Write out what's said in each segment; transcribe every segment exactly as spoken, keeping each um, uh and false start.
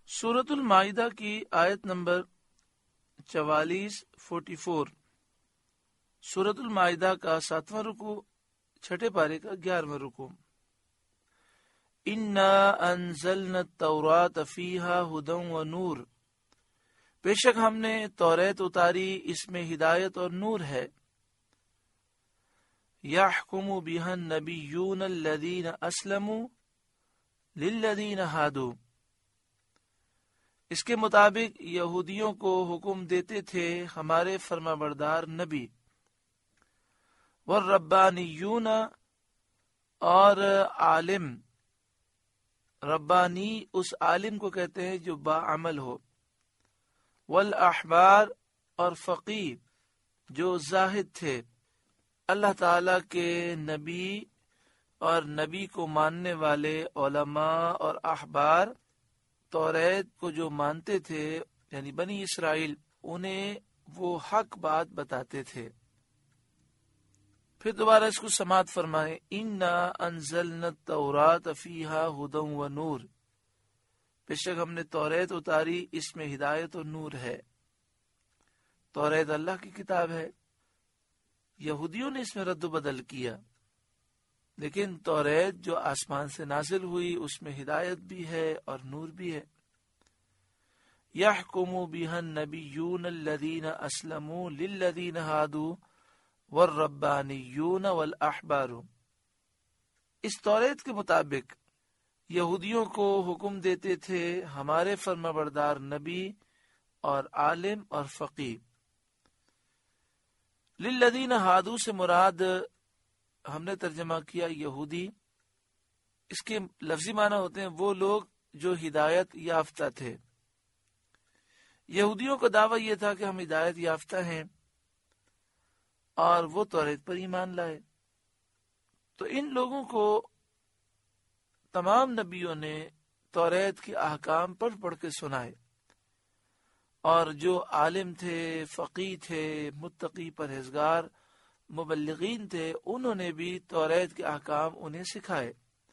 سورۃ المائدہ کی آیت نمبر چوالیس فورٹی فور سورۃ المائدہ کا ساتواں رکو چھٹے پارے کا گیارہواں رکو. انا انزلنا التوراۃ فیہا ھدی ونور، بے شک ہم نے توریت اتاری، اس میں ہدایت اور نور ہے. یحکم بہا النبیون الذین اسلموا للذین ہادوا، اس کے مطابق یہودیوں کو حکم دیتے تھے ہمارے فرمانبردار نبی. والربانیون، اور عالم، ربانی اس عالم کو کہتے ہیں جو باعمل ہو. والاحبار، اور فقیہ جو زاہد تھے. اللہ تعالی کے نبی اور نبی کو ماننے والے علماء اور احبار توریت کو جو مانتے تھے یعنی بنی اسرائیل، انہیں وہ حق بات بتاتے تھے. پھر دوبارہ اس کو سماعت فرمائیں. انا انزلنا التوراۃ فیہا ھدی ونور، بے شک ہم نے توریت اتاری، اس میں ہدایت اور نور ہے. توریت اللہ کی کتاب ہے. یہودیوں نے اس میں رد و بدل کیا، لیکن توریت جو آسمان سے نازل ہوئی اس میں ہدایت بھی ہے اور نور بھی ہے. یحکم بہا النبیون الذین اسلموا للذین ہادوا والربانیون والاحبار، اس توریت کے مطابق یہودیوں کو حکم دیتے تھے ہمارے فرمانبردار نبی اور عالم اور فقیہ. للذین ہادوا سے مراد ہم نے ترجمہ کیا یہودی. اس کے لفظی معنی ہوتے ہیں وہ لوگ جو ہدایت یافتہ تھے. یہودیوں کا دعویٰ یہ تھا کہ ہم ہدایت یافتہ ہیں اور وہ توریت پر ایمان لائے. تو ان لوگوں کو تمام نبیوں نے توریت کے احکام پڑھ پڑھ کے سنائے، اور جو عالم تھے، فقیہ تھے، متقی پرہیزگار مبلغین تھے، انہوں نے بھی توریت کے احکام انہیں سکھائے.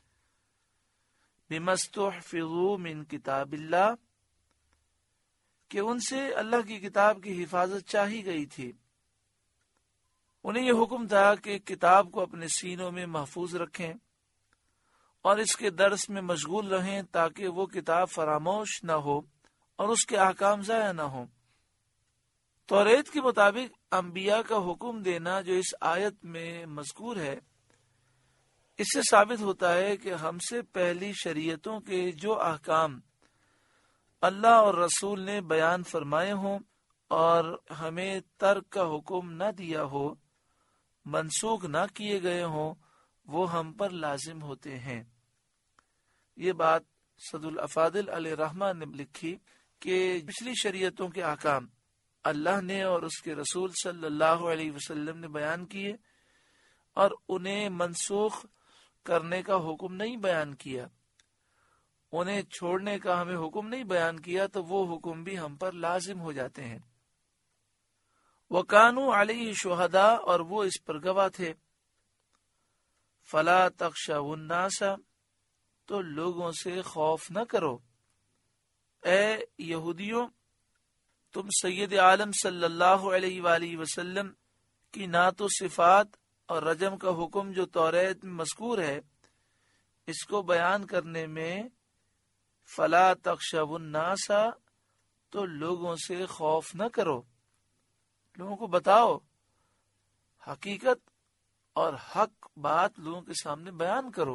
بما استحفظوا من کتاب اللہ، کہ ان سے اللہ کی کتاب کی حفاظت چاہی گئی تھی. انہیں یہ حکم تھا کہ کتاب کو اپنے سینوں میں محفوظ رکھیں اور اس کے درس میں مشغول رہیں تاکہ وہ کتاب فراموش نہ ہو اور اس کے احکام ضائع نہ ہوں. توریت کے مطابق انبیاء کا حکم دینا جو اس آیت میں مذکور ہے، اس سے ثابت ہوتا ہے کہ ہم سے پہلی شریعتوں کے جو احکام اللہ اور رسول نے بیان فرمائے ہوں اور ہمیں ترک کا حکم نہ دیا ہو، منسوخ نہ کیے گئے ہوں، وہ ہم پر لازم ہوتے ہیں. یہ بات سعد الافاضل علیہ رحمہ نے لکھی کہ پچھلی شریعتوں کے احکام اللہ نے اور اس کے رسول صلی اللہ علیہ وسلم نے بیان کیے اور انہیں منسوخ کرنے کا حکم نہیں بیان کیا، انہیں چھوڑنے کا ہمیں حکم نہیں بیان کیا، تو وہ حکم بھی ہم پر لازم ہو جاتے ہیں. وَكَانُوا عَلَيْهِ شُهَدَاءَ، اور وہ اس پر گواہ تھے. فَلَا تَخْشَوُا النَّاسَ، تو لوگوں سے خوف نہ کرو. اے یہودیوں، تم سید عالم صلی اللہ علیہ وآلہ وسلم کی نعت و صفات اور رجم کا حکم جو توریت میں مذکور ہے، اس کو بیان کرنے میں فلا تخشوا الناس، تو لوگوں سے خوف نہ کرو. لوگوں کو بتاؤ حقیقت اور حق بات، لوگوں کے سامنے بیان کرو،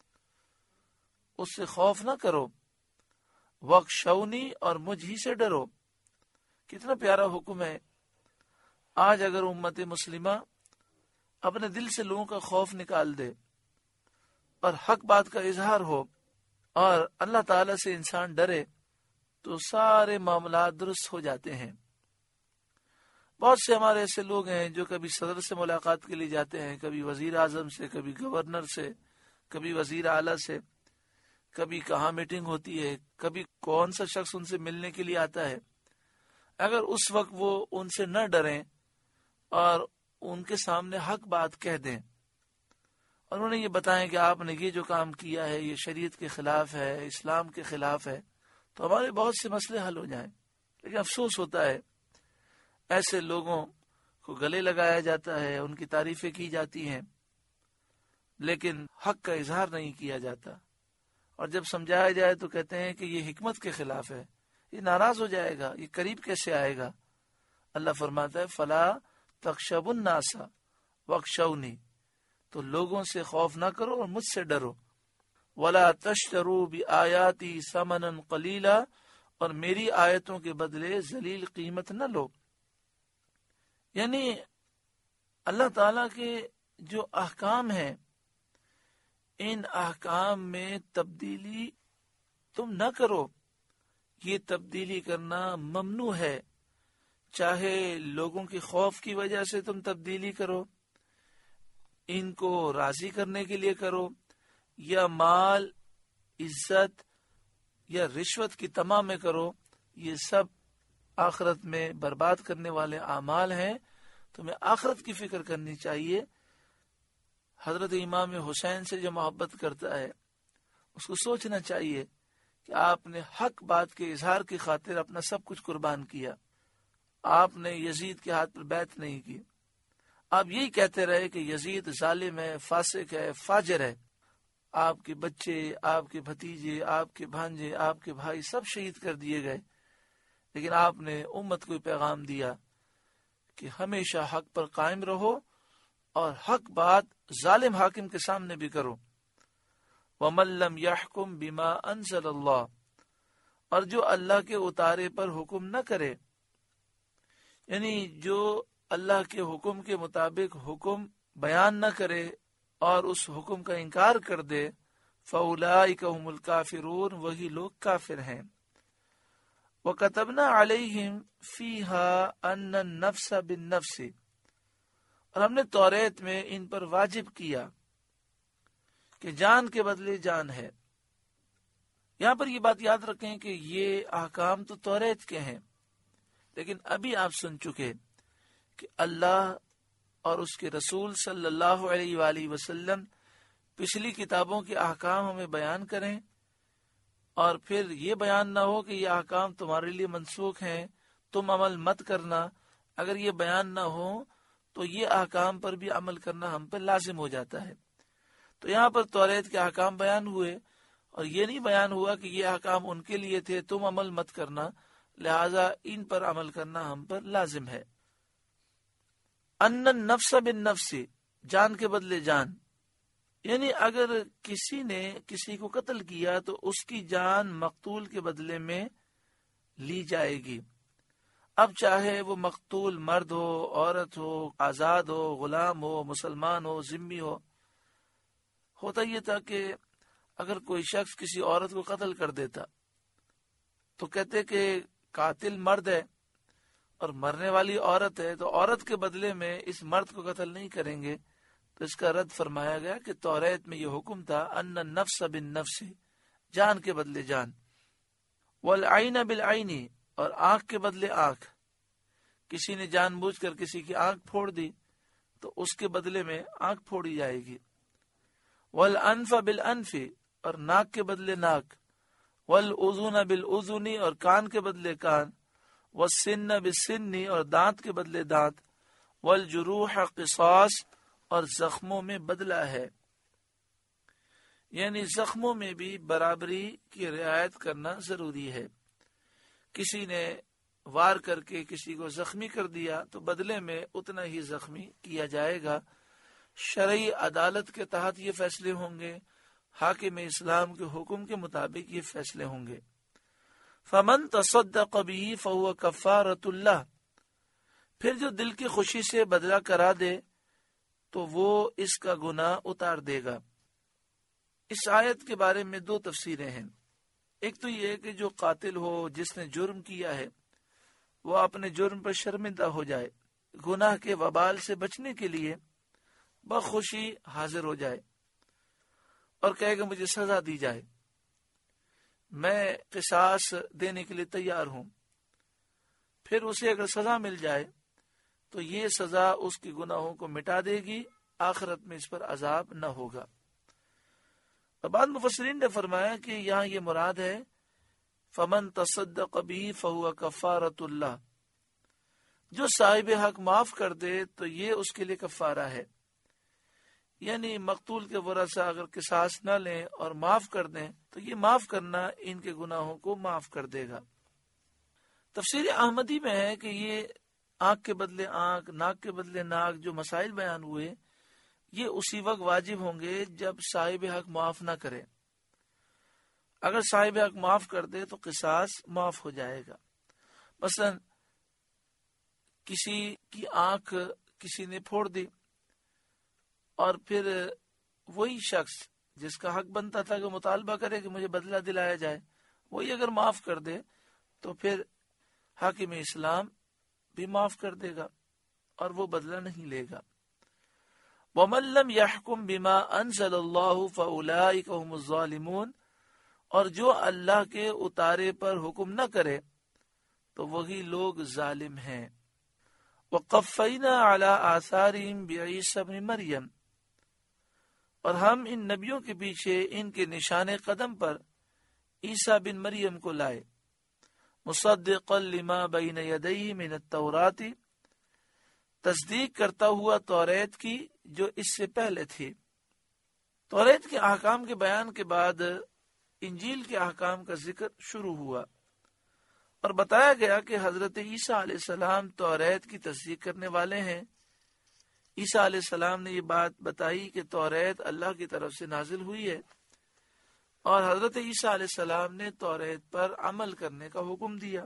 اس سے خوف نہ کرو. وَاخْشَوْنِی، اور مجھ ہی سے ڈرو. کتنا پیارا حکم ہے. آج اگر امت مسلمہ اپنے دل سے لوگوں کا خوف نکال دے اور حق بات کا اظہار ہو اور اللہ تعالی سے انسان ڈرے، تو سارے معاملات درست ہو جاتے ہیں. بہت سے ہمارے ایسے لوگ ہیں جو کبھی صدر سے ملاقات کے لیے جاتے ہیں، کبھی وزیر اعظم سے، کبھی گورنر سے، کبھی وزیر اعلیٰ سے، کبھی کہاں میٹنگ ہوتی ہے، کبھی کون سا شخص ان سے ملنے کے لیے آتا ہے. اگر اس وقت وہ ان سے نہ ڈریں اور ان کے سامنے حق بات کہہ دیں اور انہیں یہ بتائیں کہ آپ نے یہ جو کام کیا ہے یہ شریعت کے خلاف ہے، اسلام کے خلاف ہے، تو ہمارے بہت سے مسئلے حل ہو جائیں. لیکن افسوس ہوتا ہے ایسے لوگوں کو گلے لگایا جاتا ہے، ان کی تعریفیں کی جاتی ہیں، لیکن حق کا اظہار نہیں کیا جاتا. اور جب سمجھایا جائے تو کہتے ہیں کہ یہ حکمت کے خلاف ہے، یہ ناراض ہو جائے گا، یہ قریب کیسے آئے گا. اللہ فرماتا ہے فلا تخشبوا الناس واخشونی، تو لوگوں سے خوف نہ کرو اور مجھ سے ڈرو. ولا تشتروا بآیاتی ثمنا قلیلا، اور میری آیتوں کے بدلے ذلیل قیمت نہ لو. یعنی اللہ تعالیٰ کے جو احکام ہیں ان احکام میں تبدیلی تم نہ کرو. یہ تبدیلی کرنا ممنوع ہے، چاہے لوگوں کے خوف کی وجہ سے تم تبدیلی کرو، ان کو راضی کرنے کے لیے کرو، یا مال، عزت یا رشوت کی تما میں کرو. یہ سب آخرت میں برباد کرنے والے اعمال ہیں. تمہیں آخرت کی فکر کرنی چاہیے. حضرت امام حسین سے جو محبت کرتا ہے اس کو سوچنا چاہیے کہ آپ نے حق بات کے اظہار کی خاطر اپنا سب کچھ قربان کیا. آپ نے یزید کے ہاتھ پر بیعت نہیں کی. آپ یہی کہتے رہے کہ یزید ظالم ہے، فاسق ہے، فاجر ہے. آپ کے بچے، آپ کے بھتیجے، آپ کے بھانجے، آپ کے بھائی سب شہید کر دیے گئے، لیکن آپ نے امت کو پیغام دیا کہ ہمیشہ حق پر قائم رہو اور حق بات ظالم حاکم کے سامنے بھی کرو. وَمَن لَّمْ يَحْكُمْ بِمَا أَنزَلَ اللَّهُ، اور جو اللہ کے اتارے پر حکم نہ کرے، یعنی جو اللہ کے حکم کے مطابق حکم بیان نہ کرے اور اس حکم کا انکار کر دے، فَأُولَٰئِكَ هُمُ الْكَافِرُونَ، وہی لوگ کافر ہیں. وَكَتَبْنَا عَلَيْهِمْ فِيهَا أَنَّ النَّفْسَ بِالنَّفْسِ، اور ہم نے توریت میں ان پر واجب کیا کہ جان کے بدلے جان ہے. یہاں پر یہ بات یاد رکھیں کہ یہ احکام تو توریت کے ہیں، لیکن ابھی آپ سن چکے کہ اللہ اور اس کے رسول صلی اللہ علیہ وآلہ وسلم پچھلی کتابوں کے احکام ہمیں بیان کریں، اور پھر یہ بیان نہ ہو کہ یہ احکام تمہارے لیے منسوخ ہیں، تم عمل مت کرنا. اگر یہ بیان نہ ہو تو یہ احکام پر بھی عمل کرنا ہم پر لازم ہو جاتا ہے. تو یہاں پر توریت کے احکام بیان ہوئے اور یہ نہیں بیان ہوا کہ یہ احکام ان کے لیے تھے، تم عمل مت کرنا، لہذا ان پر عمل کرنا ہم پر لازم ہے. ان النفس بالنفس، جان کے بدلے جان، یعنی اگر کسی نے کسی کو قتل کیا تو اس کی جان مقتول کے بدلے میں لی جائے گی. اب چاہے وہ مقتول مرد ہو، عورت ہو، آزاد ہو، غلام ہو، مسلمان ہو، ذمہ ہو. ہوتا یہ تھا کہ اگر کوئی شخص کسی عورت کو قتل کر دیتا تو کہتے کہ قاتل مرد ہے اور مرنے والی عورت ہے، تو عورت کے بدلے میں اس مرد کو قتل نہیں کریں گے. تو اس کا رد فرمایا گیا کہ توریت میں یہ حکم تھا ان النفس بالنفس، جان کے بدلے جان. والعین بالعین، اور آنکھ کے بدلے آنکھ. کسی نے جان بوجھ کر کسی کی آنکھ پھوڑ دی تو اس کے بدلے میں آنکھ پھوڑی جائے گی. والانف بالانف، اور ناک کے بدلے ناک. والاذن بالاذن، اور کان کے بدلے کان. والسن بالسن، اور دانت کے بدلے دانت. والجروح قصاص، اور زخموں میں بدلہ ہے. یعنی زخموں میں بھی برابری کی رعایت کرنا ضروری ہے. کسی نے وار کر کے کسی کو زخمی کر دیا تو بدلے میں اتنا ہی زخمی کیا جائے گا. شرعی عدالت کے تحت یہ فیصلے ہوں گے، حاکم اسلام کے حکم کے مطابق یہ فیصلے ہوں گے. فمن تصدق به فهو کفارۃ اللہ، پھر جو دل کی خوشی سے بدلہ کرا دے تو وہ اس کا گناہ اتار دے گا. اس آیت کے بارے میں دو تفسیریں ہیں. ایک تو یہ کہ جو قاتل ہو، جس نے جرم کیا ہے، وہ اپنے جرم پر شرمندہ ہو جائے، گناہ کے وبال سے بچنے کے لیے بخوشی حاضر ہو جائے اور کہے گا مجھے سزا دی جائے، میں قصاص دینے کے لیے تیار ہوں. پھر اسے اگر سزا مل جائے تو یہ سزا اس کی گناہوں کو مٹا دے گی، آخرت میں اس پر عذاب نہ ہوگا. اور بعض مفسرین نے فرمایا کہ یہاں یہ مراد ہے فمن تصدق به فهو کفارۃ اللہ، جو صاحب حق معاف کر دے تو یہ اس کے لیے کفارہ ہے، یعنی مقتول کے ورثہ اگر قصاص نہ لیں اور معاف کر دیں تو یہ معاف کرنا ان کے گناہوں کو معاف کر دے گا۔ تفسیر احمدی میں ہے کہ یہ آنکھ کے بدلے آنکھ، ناک کے بدلے ناک جو مسائل بیان ہوئے یہ اسی وقت واجب ہوں گے جب صاحب حق معاف نہ کرے۔ اگر صاحب حق معاف کر دے تو قصاص معاف ہو جائے گا۔ مثلا کسی کی آنکھ کسی نے پھوڑ دی اور پھر وہی شخص جس کا حق بنتا تھا کہ مطالبہ کرے کہ مجھے بدلہ دلایا جائے، وہی اگر معاف کر دے تو پھر حاکم اسلام بھی معاف کر دے گا اور وہ بدلہ نہیں لے گا۔ وَمَن لَّمْ يَحْكُم بِمَا أَنزَلَ اللَّهُ فَأُولَٰئِكَ هُمُ الظَّالِمُونَ، اور جو اللہ کے اتارے پر حکم نہ کرے تو وہی لوگ ظالم ہیں۔ وَقَفَّيْنَا عَلَىٰ آثَارِهِمْ بِعِيسَىٰ ابْنِ مَرْيَمَ، اور ہم ان نبیوں کے پیچھے ان کے نشان قدم پر عیسیٰ بن مریم کو لائے، مصدقا لما بین یدیہ من التوراۃ، تصدیق کرتا ہوا توریت کی جو اس سے پہلے تھی۔ توریت کے احکام کے بیان کے بعد انجیل کے احکام کا ذکر شروع ہوا اور بتایا گیا کہ حضرت عیسیٰ علیہ السلام توریت کی تصدیق کرنے والے ہیں۔ عیسیٰ علیہ السلام نے یہ بات بتائی کہ توریت اللہ کی طرف سے نازل ہوئی ہے، اور حضرت عیسیٰ علیہ السلام نے توریت پر عمل کرنے کا حکم دیا۔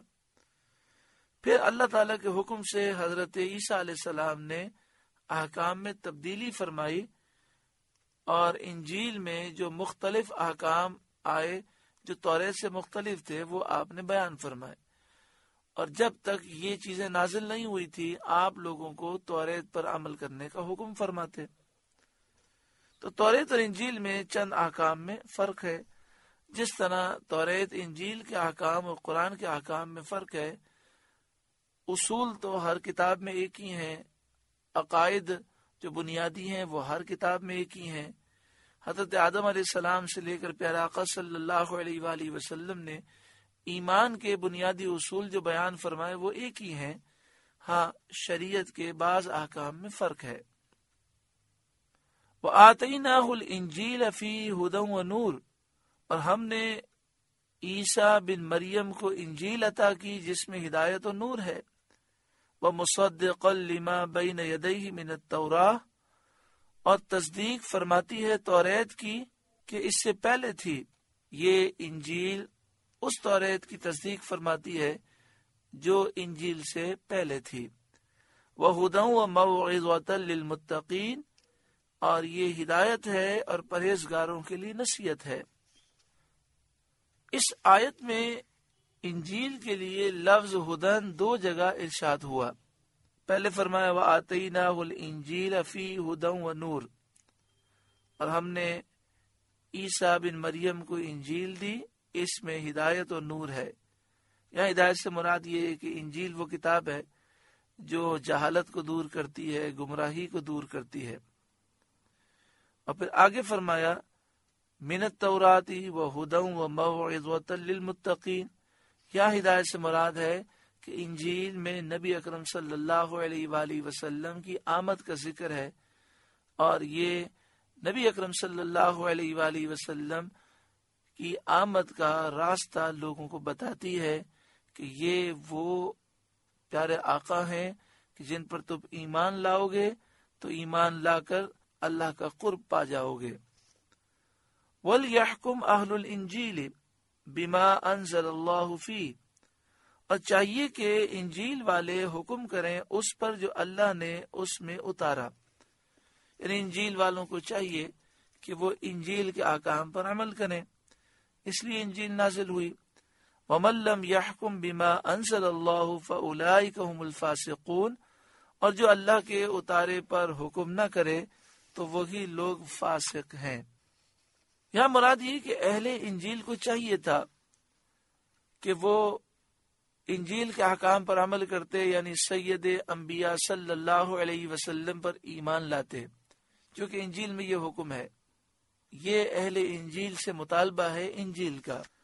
پھر اللہ تعالیٰ کے حکم سے حضرت عیسیٰ علیہ السلام نے احکام میں تبدیلی فرمائی، اور انجیل میں جو مختلف احکام آئے جو توریت سے مختلف تھے وہ آپ نے بیان فرمائے، اور جب تک یہ چیزیں نازل نہیں ہوئی تھی آپ لوگوں کو توریت پر عمل کرنے کا حکم فرماتے۔ تو توریت اور انجیل میں چند احکام میں فرق ہے، جس طرح توریت انجیل کے احکام اور قرآن کے احکام میں فرق ہے۔ اصول تو ہر کتاب میں ایک ہی ہیں، عقائد جو بنیادی ہیں وہ ہر کتاب میں ایک ہی ہیں۔ حضرت آدم علیہ السلام سے لے کر پیارا آقا صلی اللہ علیہ وآلہ وسلم نے ایمان کے بنیادی اصول جو بیان فرمائے وہ ایک ہی ہیں، ہاں شریعت کے بعض احکام میں فرق ہے۔ وَآتَيْنَاهُ الْإِنْجِيلَ فِيهِ هُدًى وَنُورٌ، اور ہم نے عیسیٰ بن مریم کو انجیل عطا کی جس میں ہدایت و نور ہے۔ وَمُصَدِّقًا لِمَا بَيْنَ يَدَيْهِ مِنَ التَّوْرَاةِ، اور تصدیق فرماتی ہے توریت کی کہ اس سے پہلے تھی۔ یہ انجیل اس توریت کی تصدیق فرماتی ہے جو انجیل سے پہلے تھی۔ وَهُدًى وَمَوْعِظَةً لِّلْمُتَّقِينَ، اور یہ ہدایت ہے اور پرہیزگاروں کے لیے نصیحت ہے۔ اس آیت میں انجیل کے لیے لفظ ہدن دو جگہ ارشاد ہوا۔ پہلے فرمایا وَآتَيْنَاهُ الْإِنْجِيلَ فِيهِ هُدًى وَنُورٌ، اور ہم نے عیسیٰ بن مریم کو انجیل دی، اس میں ہدایت اور نور ہے۔ یہاں ہدایت سے مراد یہ ہے کہ انجیل وہ کتاب ہے جو جہالت کو دور کرتی ہے، گمراہی کو دور کرتی ہے۔ اور پھر آگے فرمایا من التوراۃ وہدی وموعظۃ للمتقین، یہاں ہدایت سے مراد ہے کہ انجیل میں نبی اکرم صلی اللہ علیہ وآلہ وسلم کی آمد کا ذکر ہے، اور یہ نبی اکرم صلی اللہ علیہ وآلہ وسلم کی آمد کا راستہ لوگوں کو بتاتی ہے کہ یہ وہ پیارے آقا ہیں کہ جن پر تم ایمان لاؤ گے تو ایمان لا کر اللہ کا قرب پا جاؤ گے۔ وَلْيَحْكُمْ أَهْلُ الْإِنْجِيلِ بِمَا أَنزَلَ اللَّهُ فِيهِ، اور چاہیے کہ انجیل والے حکم کریں اس پر جو اللہ نے اس میں اتارا، یعنی انجیل والوں کو چاہیے کہ وہ انجیل کے احکام پر عمل کریں، اس لیے انجیل نازل ہوئی۔ وَمَن لَّمْ يَحْكُمْ بِمَا أَنزَلَ اللَّهُ فَأُولَٰئِكَ هُمُ الْفَاسِقُونَ، اور جو اللہ کے اتارے پر حکم نہ کرے تو وہی لوگ فاسق ہیں۔ یہاں مراد یہ کہ اہل انجیل کو چاہیے تھا کہ وہ انجیل کے احکام پر عمل کرتے، یعنی سید انبیاء صلی اللہ علیہ وسلم پر ایمان لاتے، کیونکہ انجیل میں یہ حکم ہے۔ یہ اہل انجیل سے مطالبہ ہے انجیل کا،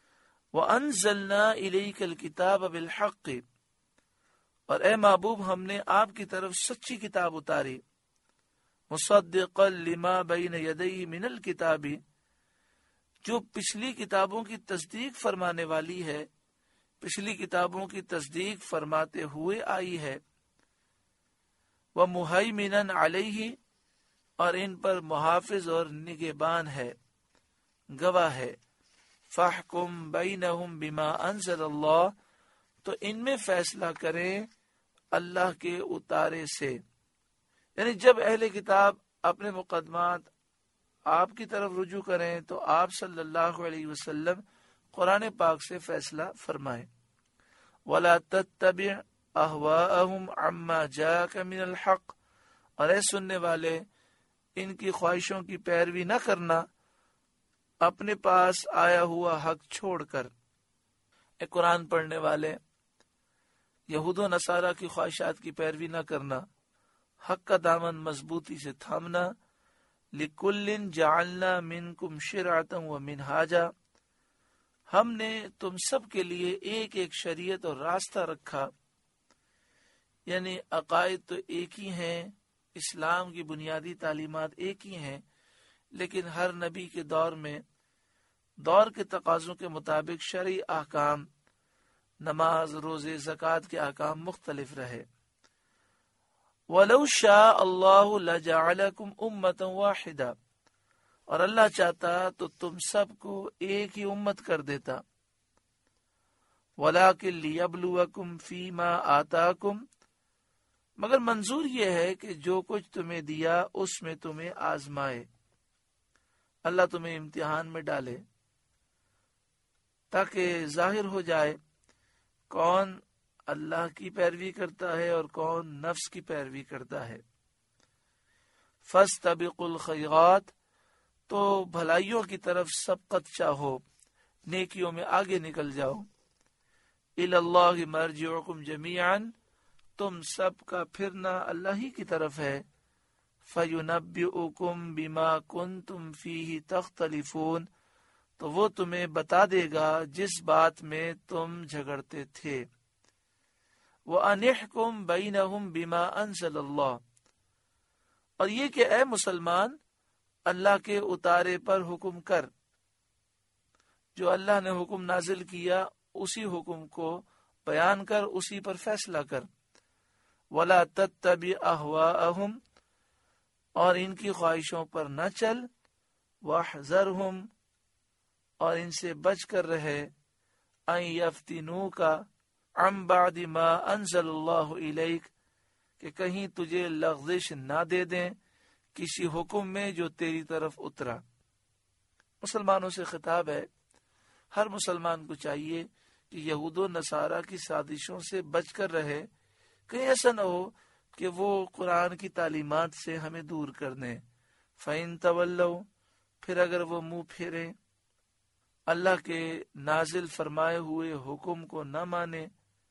وَأَنزَلْنَا إِلَيْكَ الْكِتَابَ بِالْحَقِّ، اور اے محبوب ہم نے آپ کی طرف سچی کتاب اتاری، مُصَدِّقًا لِمَا بَيْنَ يَدَيْهِ مِنَ الْكِتَابِ، جو پچھلی کتابوں کی تصدیق فرمانے والی ہے، پچھلی کتابوں کی تصدیق فرماتے ہوئے آئی ہے، وَمُهَيْمِنًا عَلَيْهِ، اور ان پر محافظ اور نگہبان ہے، گواہ ہے، فَاحْكُمْ بَيْنَهُمْ بِمَا أَنزَلَ اللَّهُ، تو ان میں فیصلہ کریں اللہ کے اتارے سے۔ یعنی جب اہل کتاب اپنے مقدمات آپ کی طرف رجوع کریں تو آپ صلی اللہ علیہ وسلم قرآن پاک سے فیصلہ فرمائیں۔ وَلَا تَتَّبِعْ أَهْوَاءَهُمْ عَمَّا جَاءَكَ مِنَ الْحَقِّ، اور اے سننے والے ان کی خواہشوں کی پیروی نہ کرنا اپنے پاس آیا ہوا حق چھوڑ کر۔ اے قرآن پڑھنے والے، یہود و نصارہ کی خواہشات کی پیروی نہ کرنا، حق کا دامن مضبوطی سے تھامنا۔ لِكُلٍّ جَعَلْنَا مِنْكُمْ شِرْعَةً وَمِنْهَاجًا، ہم نے تم سب کے لیے ایک ایک شریعت اور راستہ رکھا، یعنی عقائد تو ایک ہی ہیں، اسلام کی بنیادی تعلیمات ایک ہی ہیں، لیکن ہر نبی کے دور میں دور کے تقاضوں کے مطابق شرعی احکام، نماز، روزے، زکوٰۃ کے احکام مختلف رہے۔ وَلَوْ شَاءَ اللَّهُ لَجَعَلَكُمْ أُمَّةً وَاحِدَةً، اور اللہ چاہتا تو تم سب کو ایک ہی امت کر دیتا۔ وَلَٰكِن لِيَبْلُوَكُمْ فِي مَا آتَاكُمْ، مگر منظور یہ ہے کہ جو کچھ تمہیں دیا اس میں تمہیں آزمائے، اللہ تمہیں امتحان میں ڈالے تاکہ ظاہر ہو جائے کون اللہ کی پیروی کرتا ہے اور کون نفس کی پیروی کرتا ہے۔ فَاسْتَبِقُوا الْخَيْرَاتِ، تو بھلائیوں کی طرف سبقت چاہو، نیکیوں میں آگے نکل جاؤ۔ إِلَى اللَّهِ مَرْجِعُكُمْ جَمِيعًا، تم سب کا پھرنا اللہ ہی کی طرف ہے۔ فَيُنَبِّئُكُمْ بِمَا كُنْتُمْ فِيهِ تَخْتَلِفُونَ، تو وہ تمہیں بتا دے گا جس بات میں تم جھگڑتے تھے۔ وَأَنِحْكُمْ بَيْنَهُمْ بِمَا أَنزَلَ اللَّهُ، اور یہ کہ اے مسلمان اللہ کے اتارے پر حکم کر، جو اللہ نے حکم نازل کیا اسی حکم کو بیان کر، اسی پر فیصلہ کر۔ وَلَا تَتَّبِعْ أَهْوَاءَهُمْ، اور ان کی خواہشوں پر نہ چل۔ وَاحْذَرْهُمْ، اور ان سے بچ کر رہے، أَن يَفْتِنُوكَ عَن بَعْدِ مَا أَنزَلَ اللَّهُ إِلَيْكَ، کہ کہیں تجھے لغزش نہ دے دیں کسی حکم میں جو تیری طرف اترا۔ مسلمانوں سے خطاب ہے، ہر مسلمان کو چاہیے کہ یہود و نصارہ کی سازشوں سے بچ کر رہے، کہیں ایسا نہ ہو کہ وہ قرآن کی تعلیمات سے ہمیں دور کر دیں۔ فَإِن تَوَلَّوْا، پھر اگر وہ منہ پھیریں، اللہ کے نازل فرمائے ہوئے حکم کو نہ مانے،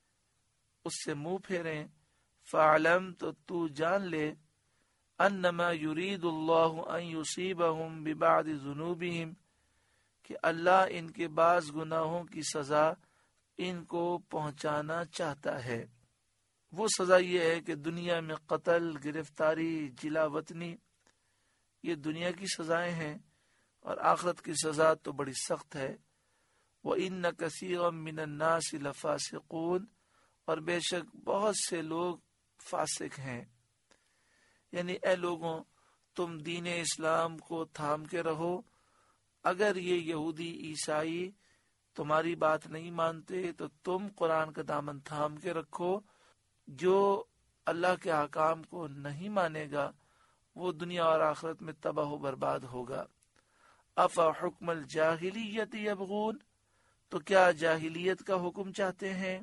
اس سے منہ پھیریں، فَعْلَمْ، تو تو جان لے، أَنَّمَا يُرِيدُ اللَّهُ أَن يُصِيبَهُم بِبَعْضِ ذُنُوبِهِمْ، کہ اللہ ان کے بعض گناہوں کی سزا ان کو پہنچانا چاہتا ہے۔ وہ سزا یہ ہے کہ دنیا میں قتل، گرفتاری، جلا وطنی، یہ دنیا کی سزائیں ہیں، اور آخرت کی سزا تو بڑی سخت ہے۔ وَإِنَّ كَثِيرًا مِّنَ النَّاسِ لَفَاسِقُونَ، اور بے شک بہت سے لوگ فاسق ہیں۔ یعنی اے لوگوں، تم دین اسلام کو تھام کے رہو، اگر یہ یہودی عیسائی تمہاری بات نہیں مانتے تو تم قرآن کا دامن تھام کے رکھو۔ جو اللہ کے احکام کو نہیں مانے گا وہ دنیا اور آخرت میں تباہ و برباد ہوگا۔ افا حکم الجاہلیت یبغون، تو کیا جاہلیت کا حکم چاہتے ہیں؟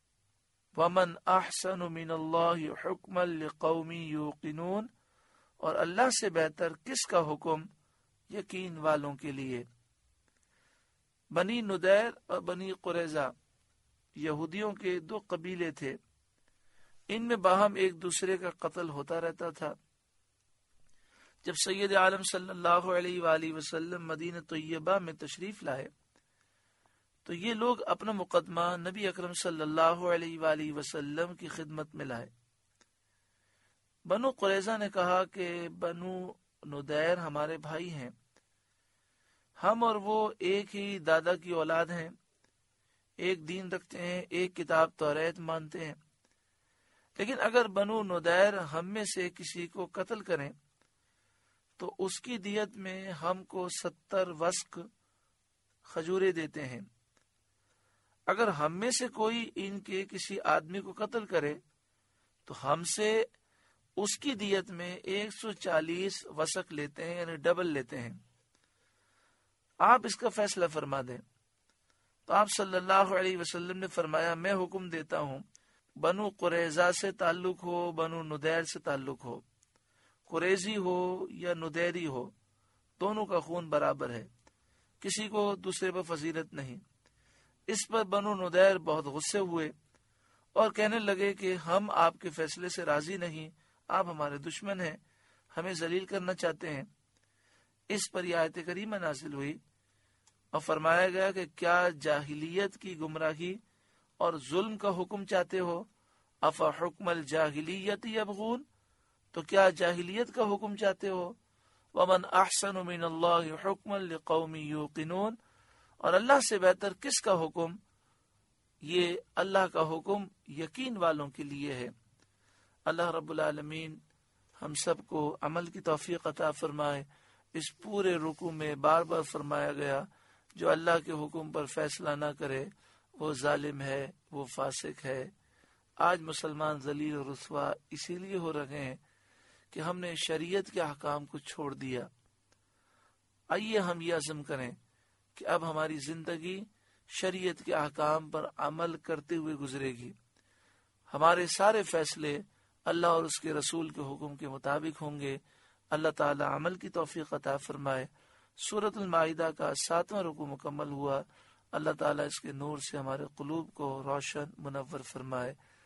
ومن احسن من اللہ حکما لقوم یوقنون، اور اللہ سے بہتر کس کا حکم یقین والوں کے لیے۔ بنی ندیر اور بنی قریظہ یہودیوں کے دو قبیلے تھے، ان میں باہم ایک دوسرے کا قتل ہوتا رہتا تھا۔ جب سید عالم صلی اللہ علیہ وآلہ وسلم مدینہ طیبہ میں تشریف لائے تو یہ لوگ اپنا مقدمہ نبی اکرم صلی اللہ علیہ وآلہ وسلم کی خدمت میں لائے۔ بنو قریظہ نے کہا کہ بنو نذیر ہمارے بھائی ہیں، ہم اور وہ ایک ہی دادا کی اولاد ہیں، ایک دین رکھتے ہیں، ایک کتاب توریت مانتے ہیں، لیکن اگر بنو نذیر ہم میں سے کسی کو قتل کریں تو اس کی دیت میں ہم کو ستر وسق کھجورے دیتے ہیں، اگر ہم میں سے کوئی ان کے کسی آدمی کو قتل کرے تو ہم سے اس کی دیت میں ایک سو چالیس وسق لیتے ہیں، یعنی ڈبل لیتے ہیں، آپ اس کا فیصلہ فرما دیں۔ تو آپ صلی اللہ علیہ وسلم نے فرمایا میں حکم دیتا ہوں، بنو قریظہ سے تعلق ہو بنو نذیر سے تعلق ہو، قریظی ہو یا نذیری ہو، دونوں کا خون برابر ہے، کسی کو دوسرے پر فضیلت نہیں۔ اس پر بنو نذیر بہت غصے ہوئے اور کہنے لگے کہ ہم آپ کے فیصلے سے راضی نہیں، آپ ہمارے دشمن ہیں، ہمیں ذلیل کرنا چاہتے ہیں۔ اس پر یہ آیت کریمہ نازل ہوئی اور فرمایا گیا کہ کیا جاہلیت کی گمراہی اور ظلم کا حکم چاہتے ہو؟ افا حکم الجاہلیت یبغون، تو کیا جاہلیت کا حکم چاہتے ہو؟ ومن احسن من اللہ حکما لقوم یوقنون، اور اللہ سے بہتر کس کا حکم؟ یہ اللہ کا حکم یقین والوں کے لیے ہے۔ اللہ رب العالمین ہم سب کو عمل کی توفیق عطا فرمائے۔ اس پورے رکوع میں بار بار فرمایا گیا جو اللہ کے حکم پر فیصلہ نہ کرے وہ ظالم ہے، وہ فاسق ہے۔ آج مسلمان ذلیل و رسوا اسی لیے ہو رہے ہیں کہ ہم نے شریعت کے احکام کو چھوڑ دیا۔ آئیے ہم یہ عزم کریں کہ اب ہماری زندگی شریعت کے احکام پر عمل کرتے ہوئے گزرے گی، ہمارے سارے فیصلے اللہ اور اس کے رسول کے حکم کے مطابق ہوں گے۔ اللہ تعالی عمل کی توفیق عطا فرمائے۔ سورۃ المائدہ کا ساتواں رکوع مکمل ہوا۔ اللہ تعالی اس کے نور سے ہمارے قلوب کو روشن منور فرمائے۔